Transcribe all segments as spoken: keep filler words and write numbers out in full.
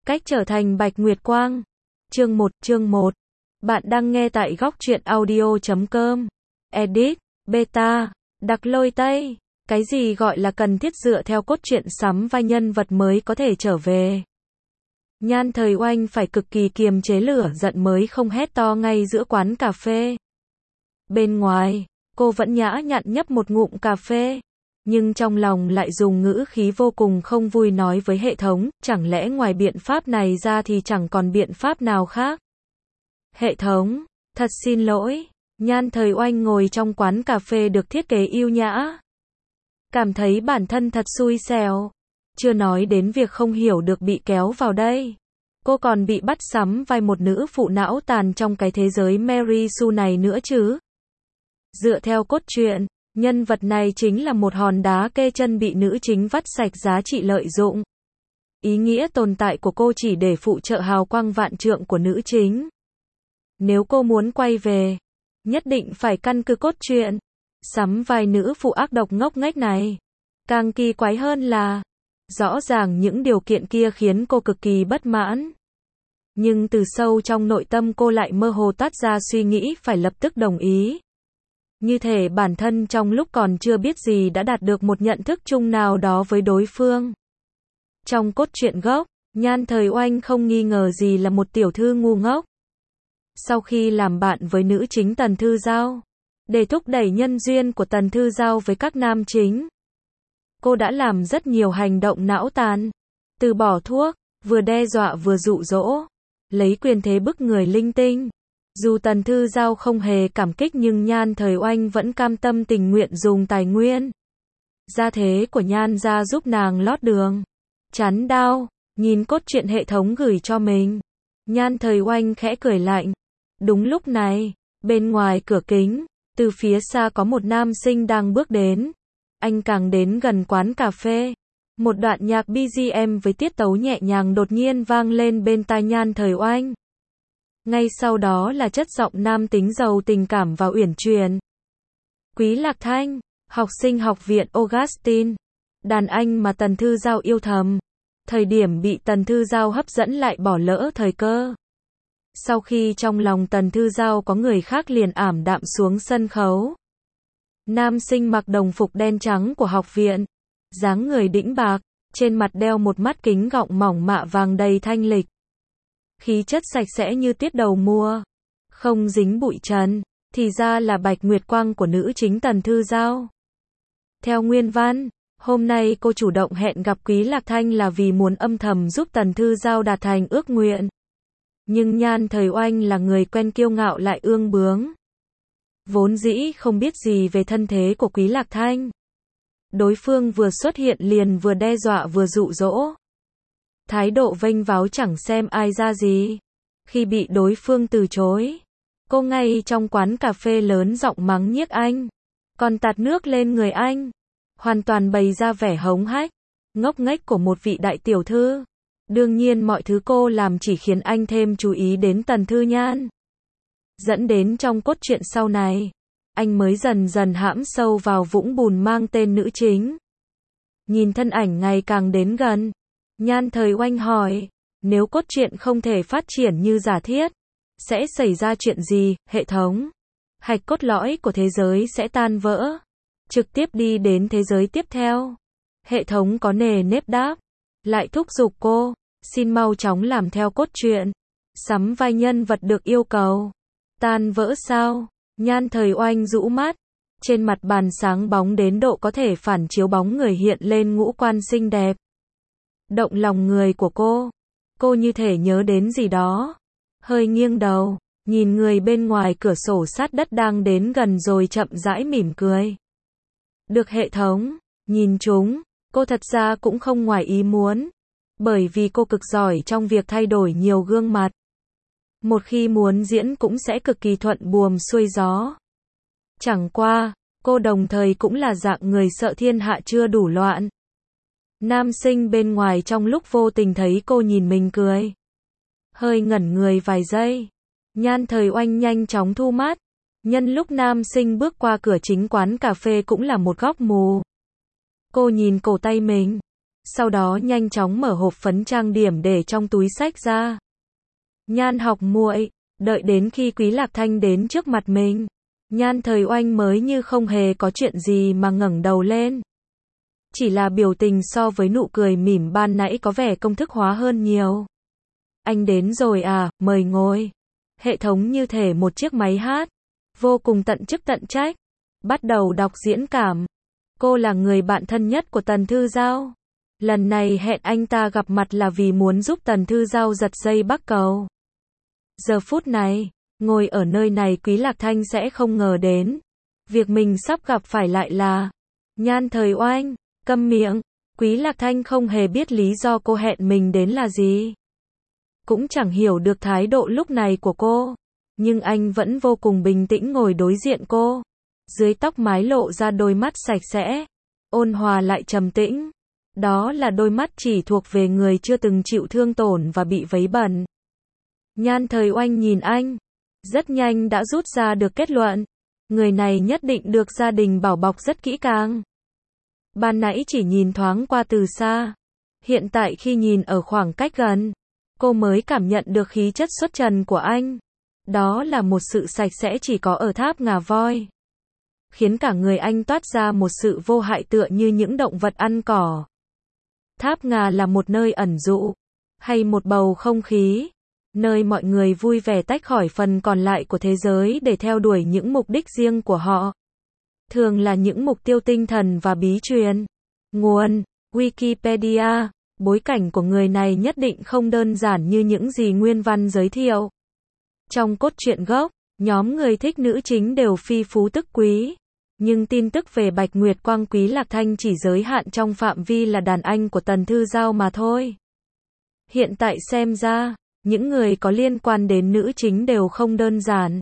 Cách trở thành Bạch Nguyệt Quang. Chương một, chương một. Bạn đang nghe tại góc truyện audio chấm com. Edit, beta, đặc lôi Tây. Cái gì gọi là cần thiết dựa theo cốt truyện sắm vai nhân vật mới có thể trở về. Nhan Thời Oanh phải cực kỳ kiềm chế lửa giận mới không hét to ngay giữa quán cà phê. Bên ngoài, cô vẫn nhã nhặn nhấp một ngụm cà phê. Nhưng trong lòng lại dùng ngữ khí vô cùng không vui nói với hệ thống, chẳng lẽ ngoài biện pháp này ra thì chẳng còn biện pháp nào khác. Hệ thống, thật xin lỗi, Nhan Thời Oanh ngồi trong quán cà phê được thiết kế yêu nhã. Cảm thấy bản thân thật xui xẻo. Chưa nói đến việc không hiểu được bị kéo vào đây. Cô còn bị bắt sắm vai một nữ phụ não tàn trong cái thế giới Mary Sue này nữa chứ. Dựa theo cốt truyện, nhân vật này chính là một hòn đá kê chân bị nữ chính vắt sạch giá trị lợi dụng. Ý nghĩa tồn tại của cô chỉ để phụ trợ hào quang vạn trượng của nữ chính. Nếu cô muốn quay về, nhất định phải căn cứ cốt truyện. Sắm vai nữ phụ ác độc ngốc nghếch này. Càng kỳ quái hơn là, rõ ràng những điều kiện kia khiến cô cực kỳ bất mãn. Nhưng từ sâu trong nội tâm cô lại mơ hồ toát ra suy nghĩ phải lập tức đồng ý. Như thể bản thân trong lúc còn chưa biết gì đã đạt được một nhận thức chung nào đó với đối phương. Trong cốt truyện gốc, Nhan Thời Oanh không nghi ngờ gì là một tiểu thư ngu ngốc. Sau khi làm bạn với nữ chính Tần Thư Giao, để thúc đẩy nhân duyên của Tần Thư Giao với các nam chính, cô đã làm rất nhiều hành động não tàn. Từ bỏ thuốc, vừa đe dọa vừa dụ dỗ, lấy quyền thế bức người linh tinh. Dù Tần Thư Giao không hề cảm kích nhưng Nhan Thời Oanh vẫn cam tâm tình nguyện dùng tài nguyên gia thế của Nhan gia giúp nàng lót đường. Chán đau, nhìn cốt truyện hệ thống gửi cho mình. Nhan Thời Oanh khẽ cười lạnh. Đúng lúc này, bên ngoài cửa kính, từ phía xa có một nam sinh đang bước đến. Anh càng đến gần quán cà phê. Một đoạn nhạc bê giê em với tiết tấu nhẹ nhàng đột nhiên vang lên bên tai Nhan Thời Oanh. Ngay sau đó là chất giọng nam tính giàu tình cảm và uyển chuyển. Quý Lạc Thanh, học sinh học viện Augustine, đàn anh mà Tần Thư Giao yêu thầm. Thời điểm bị Tần Thư Giao hấp dẫn lại bỏ lỡ thời cơ. Sau khi trong lòng Tần Thư Giao có người khác liền ảm đạm xuống sân khấu. Nam sinh mặc đồng phục đen trắng của học viện, dáng người đĩnh bạc, trên mặt đeo một mắt kính gọng mỏng mạ vàng đầy thanh lịch. Khí chất sạch sẽ như tiết đầu mùa, không dính bụi trần, thì ra là Bạch Nguyệt Quang của nữ chính Tần Thư Giao. Theo nguyên văn, hôm nay cô chủ động hẹn gặp Quý Lạc Thanh là vì muốn âm thầm giúp Tần Thư Giao đạt thành ước nguyện. Nhưng Nhan Thời Oanh là người quen kiêu ngạo lại ương bướng. Vốn dĩ không biết gì về thân thế của Quý Lạc Thanh. Đối phương vừa xuất hiện liền vừa đe dọa vừa dụ dỗ. Thái độ vênh váo chẳng xem ai ra gì. Khi bị đối phương từ chối, cô ngay trong quán cà phê lớn giọng mắng nhiếc anh, còn tạt nước lên người anh, hoàn toàn bày ra vẻ hống hách, ngốc nghếch của một vị đại tiểu thư. Đương nhiên mọi thứ cô làm chỉ khiến anh thêm chú ý đến Tần Thư Nhan. Dẫn đến trong cốt truyện sau này, anh mới dần dần hãm sâu vào vũng bùn mang tên nữ chính. Nhìn thân ảnh ngày càng đến gần, Nhan Thời Oanh hỏi, nếu cốt truyện không thể phát triển như giả thiết, sẽ xảy ra chuyện gì? Hệ thống, hạch cốt lõi của thế giới sẽ tan vỡ, trực tiếp đi đến thế giới tiếp theo. Hệ thống có nề nếp đáp, lại thúc giục cô, xin mau chóng làm theo cốt truyện, sắm vai nhân vật được yêu cầu. Tan vỡ sao? Nhan Thời Oanh rũ mắt, trên mặt bàn sáng bóng đến độ có thể phản chiếu bóng người hiện lên ngũ quan xinh đẹp. Động lòng người của cô. Cô như thể nhớ đến gì đó. Hơi nghiêng đầu, nhìn người bên ngoài cửa sổ sát đất đang đến gần rồi chậm rãi mỉm cười. Được hệ thống nhìn chúng, cô thật ra cũng không ngoài ý muốn. Bởi vì cô cực giỏi trong việc thay đổi nhiều gương mặt. Một khi muốn diễn cũng sẽ cực kỳ thuận buồm xuôi gió. Chẳng qua, cô đồng thời cũng là dạng người sợ thiên hạ chưa đủ loạn. Nam sinh bên ngoài trong lúc vô tình thấy cô nhìn mình cười, hơi ngẩn người vài giây. Nhan Thời Oanh nhanh chóng thu mắt. Nhân lúc nam sinh bước qua cửa chính quán cà phê cũng là một góc mù. Cô nhìn cổ tay mình, sau đó nhanh chóng mở hộp phấn trang điểm để trong túi xách ra. Nhan học muội, đợi đến khi Quý Lạc Thanh đến trước mặt mình, Nhan Thời Oanh mới như không hề có chuyện gì mà ngẩng đầu lên. Chỉ là biểu tình so với nụ cười mỉm ban nãy có vẻ công thức hóa hơn nhiều. Anh đến rồi à, mời ngồi. Hệ thống như thể một chiếc máy hát, vô cùng tận chức tận trách, bắt đầu đọc diễn cảm. Cô là người bạn thân nhất của Tần Thư Giao. Lần này hẹn anh ta gặp mặt là vì muốn giúp Tần Thư Giao giật dây bắc cầu. Giờ phút này, ngồi ở nơi này Quý Lạc Thanh sẽ không ngờ đến. Việc mình sắp gặp phải lại là Nhan Thời Oanh. Câm miệng, Quý Lạc Thanh không hề biết lý do cô hẹn mình đến là gì. Cũng chẳng hiểu được thái độ lúc này của cô. Nhưng anh vẫn vô cùng bình tĩnh ngồi đối diện cô. Dưới tóc mái lộ ra đôi mắt sạch sẽ, ôn hòa lại trầm tĩnh. Đó là đôi mắt chỉ thuộc về người chưa từng chịu thương tổn và bị vấy bẩn. Nhan Thời Oanh nhìn anh, rất nhanh đã rút ra được kết luận. Người này nhất định được gia đình bảo bọc rất kỹ càng. Ban nãy chỉ nhìn thoáng qua từ xa. Hiện tại khi nhìn ở khoảng cách gần, cô mới cảm nhận được khí chất xuất trần của anh. Đó là một sự sạch sẽ chỉ có ở tháp ngà voi. Khiến cả người anh toát ra một sự vô hại tựa như những động vật ăn cỏ. Tháp ngà là một nơi ẩn dụ, hay một bầu không khí, nơi mọi người vui vẻ tách khỏi phần còn lại của thế giới để theo đuổi những mục đích riêng của họ. Thường là những mục tiêu tinh thần và bí truyền. Nguồn: Wikipedia. Bối cảnh của người này nhất định không đơn giản như những gì nguyên văn giới thiệu. Trong cốt truyện gốc, nhóm người thích nữ chính đều phi phú tức quý. Nhưng tin tức về Bạch Nguyệt Quang Quý Lạc Thanh chỉ giới hạn trong phạm vi là đàn anh của Tần Thư Giao mà thôi. Hiện tại xem ra, những người có liên quan đến nữ chính đều không đơn giản.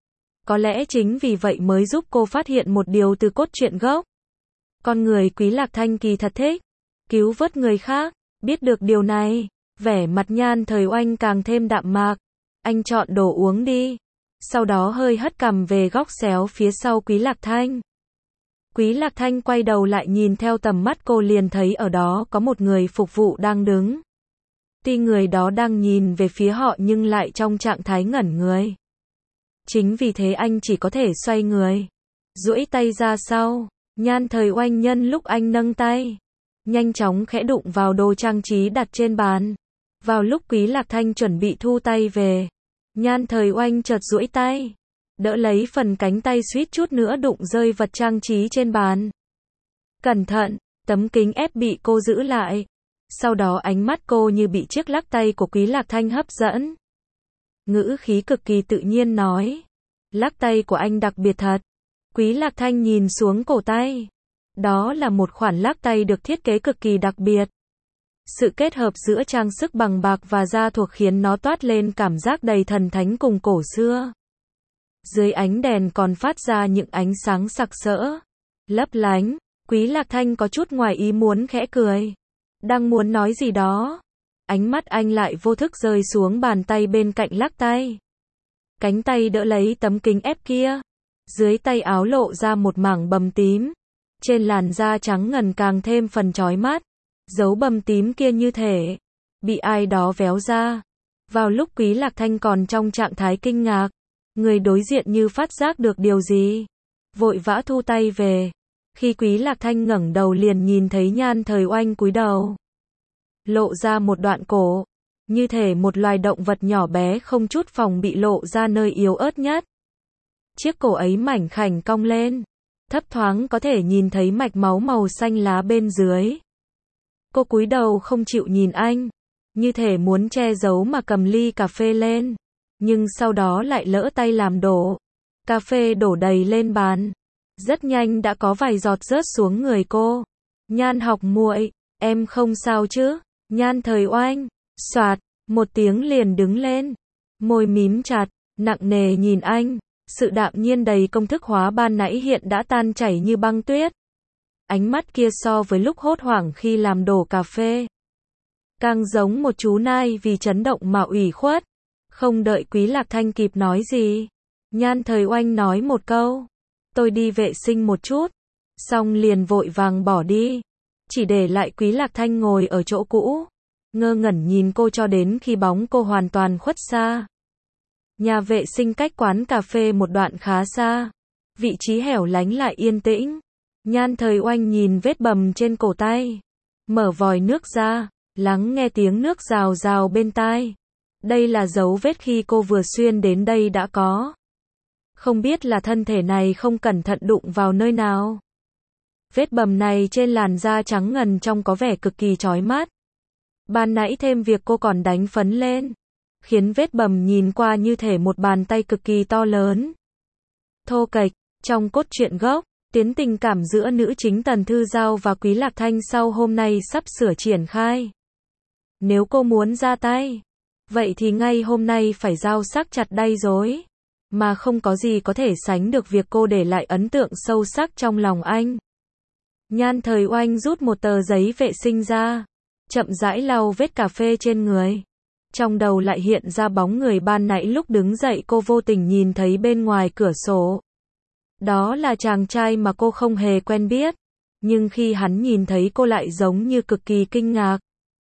Có lẽ chính vì vậy mới giúp cô phát hiện một điều từ cốt truyện gốc. Con người Quý Lạc Thanh kỳ thật thích cứu vớt người khác. Biết được điều này, vẻ mặt Nhan Thời Oanh càng thêm đạm mạc. Anh chọn đồ uống đi. Sau đó hơi hất cằm về góc xéo phía sau Quý Lạc Thanh. Quý Lạc Thanh quay đầu lại nhìn theo tầm mắt cô liền thấy ở đó có một người phục vụ đang đứng. Tuy người đó đang nhìn về phía họ nhưng lại trong trạng thái ngẩn người. Chính vì thế anh chỉ có thể xoay người, duỗi tay ra sau. Nhan Thời Oanh nhân lúc anh nâng tay, nhanh chóng khẽ đụng vào đồ trang trí đặt trên bàn. Vào lúc Quý Lạc Thanh chuẩn bị thu tay về, Nhan Thời Oanh chợt duỗi tay, đỡ lấy phần cánh tay suýt chút nữa đụng rơi vật trang trí trên bàn. Cẩn thận, tấm kính ép bị cô giữ lại. Sau đó ánh mắt cô như bị chiếc lắc tay của Quý Lạc Thanh hấp dẫn. Ngữ khí cực kỳ tự nhiên nói. Lắc tay của anh đặc biệt thật. Quý Lạc Thanh nhìn xuống cổ tay. Đó là một khoản lắc tay được thiết kế cực kỳ đặc biệt. Sự kết hợp giữa trang sức bằng bạc và da thuộc khiến nó toát lên cảm giác đầy thần thánh cùng cổ xưa. Dưới ánh đèn còn phát ra những ánh sáng sặc sỡ, lấp lánh. Quý Lạc Thanh có chút ngoài ý muốn khẽ cười. Đang muốn nói gì đó, ánh mắt anh lại vô thức rơi xuống bàn tay bên cạnh lắc tay. Cánh tay đỡ lấy tấm kính ép kia. Dưới tay áo lộ ra một mảng bầm tím. Trên làn da trắng ngần càng thêm phần chói mắt. Dấu bầm tím kia như thể bị ai đó véo ra. Vào lúc Quý Lạc Thanh còn trong trạng thái kinh ngạc, người đối diện như phát giác được điều gì, vội vã thu tay về. Khi Quý Lạc Thanh ngẩng đầu liền nhìn thấy Nhan Thời Oanh cúi đầu, lộ ra một đoạn cổ, như thể một loài động vật nhỏ bé không chút phòng bị lộ ra nơi yếu ớt nhất. Chiếc cổ ấy mảnh khảnh cong lên, thấp thoáng có thể nhìn thấy mạch máu màu xanh lá bên dưới. Cô cúi đầu không chịu nhìn anh, như thể muốn che giấu mà cầm ly cà phê lên, nhưng sau đó lại lỡ tay làm đổ. Cà phê đổ đầy lên bàn. Rất nhanh đã có vài giọt rớt xuống người cô. Nhan học muội, em không sao chứ? Nhan Thời Oanh, soạt, một tiếng liền đứng lên. Môi mím chặt, nặng nề nhìn anh. Sự đạm nhiên đầy công thức hóa ban nãy hiện đã tan chảy như băng tuyết. Ánh mắt kia so với lúc hốt hoảng khi làm đổ cà phê, càng giống một chú nai vì chấn động mà ủy khuất. Không đợi Quý Lạc Thanh kịp nói gì, Nhan Thời Oanh nói một câu. Tôi đi vệ sinh một chút. Xong liền vội vàng bỏ đi. chỉ để lại Quý Lạc Thanh ngồi ở chỗ cũ, ngơ ngẩn nhìn cô cho đến khi bóng cô hoàn toàn khuất xa. Nhà vệ sinh cách quán cà phê một đoạn khá xa, vị trí hẻo lánh lại yên tĩnh. Nhan Thời Oanh nhìn vết bầm trên cổ tay, mở vòi nước ra, lắng nghe tiếng nước rào rào bên tai. Đây là dấu vết khi cô vừa xuyên đến đây đã có. Không biết là thân thể này không cẩn thận đụng vào nơi nào. Vết bầm này trên làn da trắng ngần trong có vẻ cực kỳ chói mắt. Ban nãy thêm việc cô còn đánh phấn lên, khiến vết bầm nhìn qua như thể một bàn tay cực kỳ to lớn. Thô kệch, trong cốt truyện gốc, tuyến tình cảm giữa nữ chính Tần Thư Giao và Quý Lạc Thanh sau hôm nay sắp sửa triển khai. Nếu cô muốn ra tay, vậy thì ngay hôm nay phải giao sắc chặt đây rồi. Mà không có gì có thể sánh được việc cô để lại ấn tượng sâu sắc trong lòng anh. Nhan Thời Oanh rút một tờ giấy vệ sinh ra, chậm rãi lau vết cà phê trên người. Trong đầu lại hiện ra bóng người ban nãy lúc đứng dậy cô vô tình nhìn thấy bên ngoài cửa sổ. Đó là chàng trai mà cô không hề quen biết, nhưng khi hắn nhìn thấy cô lại giống như cực kỳ kinh ngạc.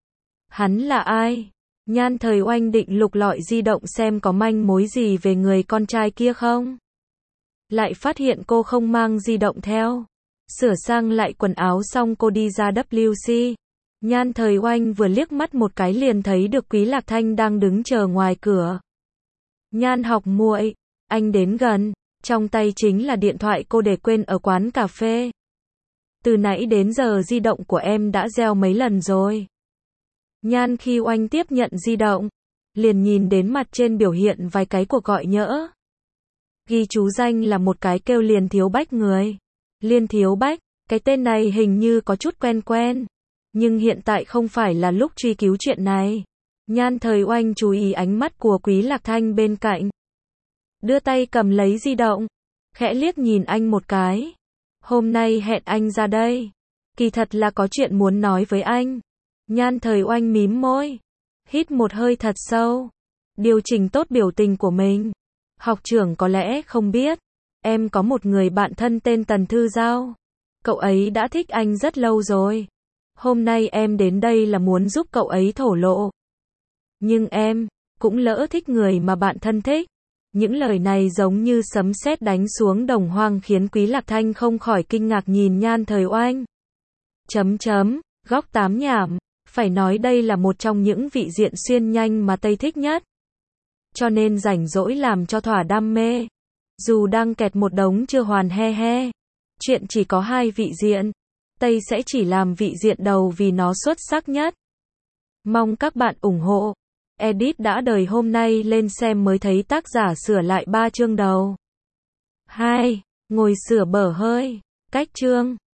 Hắn là ai? Nhan Thời Oanh định lục lọi di động xem có manh mối gì về người con trai kia không. Lại phát hiện cô không mang di động theo. Sửa sang lại quần áo xong cô đi ra W C. Nhan Thời Oanh vừa liếc mắt một cái liền thấy được Quý Lạc Thanh đang đứng chờ ngoài cửa. Nhan học muội, anh đến gần, trong tay chính là điện thoại cô để quên ở quán cà phê. Từ nãy đến giờ di động của em đã reo mấy lần rồi. Nhan khi Oanh tiếp nhận di động, liền nhìn đến mặt trên biểu hiện vài cái cuộc gọi nhỡ. Ghi chú danh là một cái kêu Liên Thiếu Bách người. Liên Thiếu Bách, cái tên này hình như có chút quen quen. Nhưng hiện tại không phải là lúc truy cứu chuyện này. Nhan Thời Oanh chú ý ánh mắt của Quý Lạc Thanh bên cạnh. Đưa tay cầm lấy di động, khẽ liếc nhìn anh một cái. Hôm nay hẹn anh ra đây. Kỳ thật là có chuyện muốn nói với anh. Nhan Thời Oanh mím môi, hít một hơi thật sâu, điều chỉnh tốt biểu tình của mình. Học trưởng có lẽ không biết, em có một người bạn thân tên Tần Thư Giao. Cậu ấy đã thích anh rất lâu rồi. Hôm nay em đến đây là muốn giúp cậu ấy thổ lộ. Nhưng em cũng lỡ thích người mà bạn thân thích. Những lời này giống như sấm sét đánh xuống đồng hoang khiến Quý Lạc Thanh không khỏi kinh ngạc nhìn Nhan Thời Oanh. Chấm chấm, góc tám nhảm. Phải nói đây là một trong những vị diện xuyên nhanh mà Tây thích nhất. Cho nên rảnh rỗi làm cho thỏa đam mê. Dù đang kẹt một đống chưa hoàn he he. Chuyện chỉ có hai vị diện. Tây sẽ chỉ làm vị diện đầu vì nó xuất sắc nhất. Mong các bạn ủng hộ. Edit đã đời hôm nay lên xem mới thấy tác giả sửa lại ba chương đầu. hai. Ngồi sửa bở hơi. Cách chương.